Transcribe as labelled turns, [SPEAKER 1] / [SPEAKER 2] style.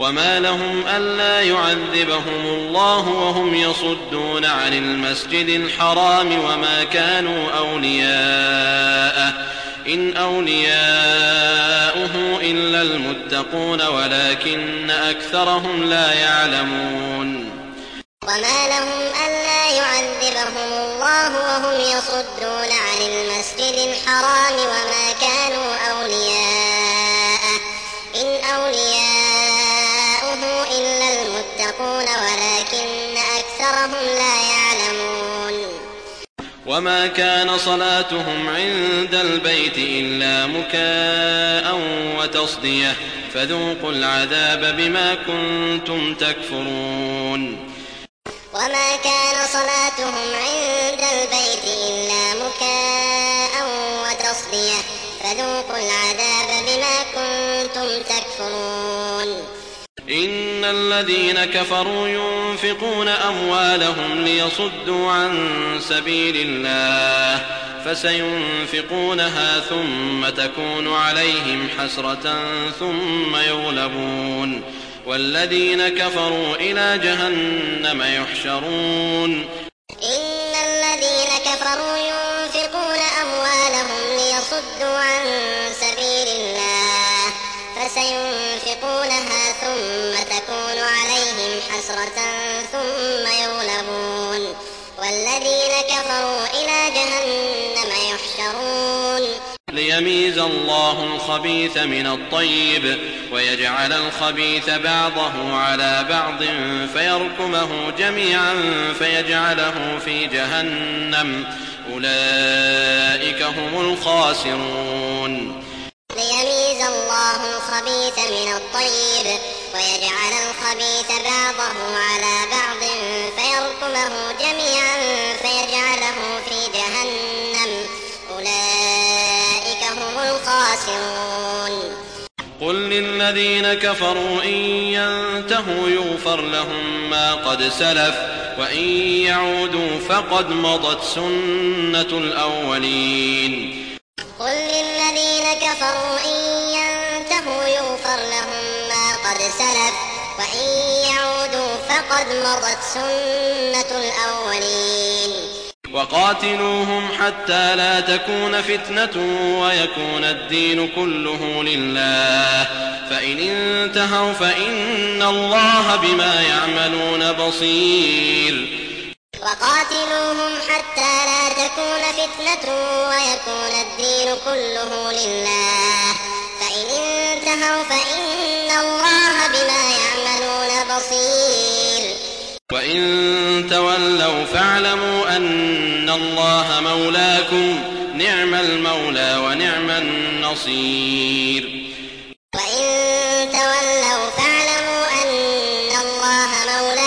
[SPEAKER 1] وما لهم ألا يعذبهم الله وهم يصدون عن المسجد الحرام وما كانوا أولياءه إن أولياؤه إلا المتقون ولكن أكثرهم لا يعلمون
[SPEAKER 2] وما لهم ألا يعذبهم الله وهم يصدون عن المسجد الحرام وما كانوا أولياءه إن أولياؤه إلا المتقون ولكن أكثرهم لا يعلمون
[SPEAKER 1] وما كان صلاتهم عند البيت إلا مكاء وتصدية فذوقوا العذاب بما كنتم تكفرون
[SPEAKER 2] وما كان صلاتهم عند البيت إلا مكاء وتصدية فذوقوا العذاب بما كنتم تكفرون
[SPEAKER 1] إن الذين كفروا ينفقون أموالهم ليصدوا عن سبيل الله فسينفقونها ثم تكون عليهم حسرة ثم يغلبون والذين كفروا إلى جهنم يحشرون
[SPEAKER 2] إن الذين كفروا ينفقون أموالهم ليصدوا عن سبيل الله فسينفقونها ثم تكون عليهم حسرة ثم يغلبون والذين كفروا إلى جهنم يحشرون
[SPEAKER 1] ليميز الله الخبيث من الطيب ويجعل الخبيث بعضه على بعض فيركمه جميعا فيجعله في جهنم أولئك هم الخاسرون
[SPEAKER 2] ليميز الله الخبيث من الطيب ويجعل الخبيث بعضه على بعض فيركمه جميعا فيجعله في جهنم أولئك هم الخاسرون
[SPEAKER 1] قل للذين كفروا إن ينتهوا يغفر لهم ما قد سلف وإن يعودوا فقد مضت سنة الأولين
[SPEAKER 2] قل للذين كفروا إن ينتهوا يغفر لهم ما قد سلف وإن يعودوا فقد مضت سنة الأولين
[SPEAKER 1] وقاتلوهم حتى لا تكون فتنة ويكون الدين كله لله فإن انتهوا فإن الله بما يعملون بصير
[SPEAKER 2] وقاتلوهم حتى لا تكون فتنة ويكون الدين كله لله فإن انتهوا فإن الله بما يعملون بصير
[SPEAKER 1] وإن تولوا فاعلموا أن الله مولاكم نعم المولى ونعم النصير
[SPEAKER 2] وإن تولوا فاعلموا أن الله مولاكم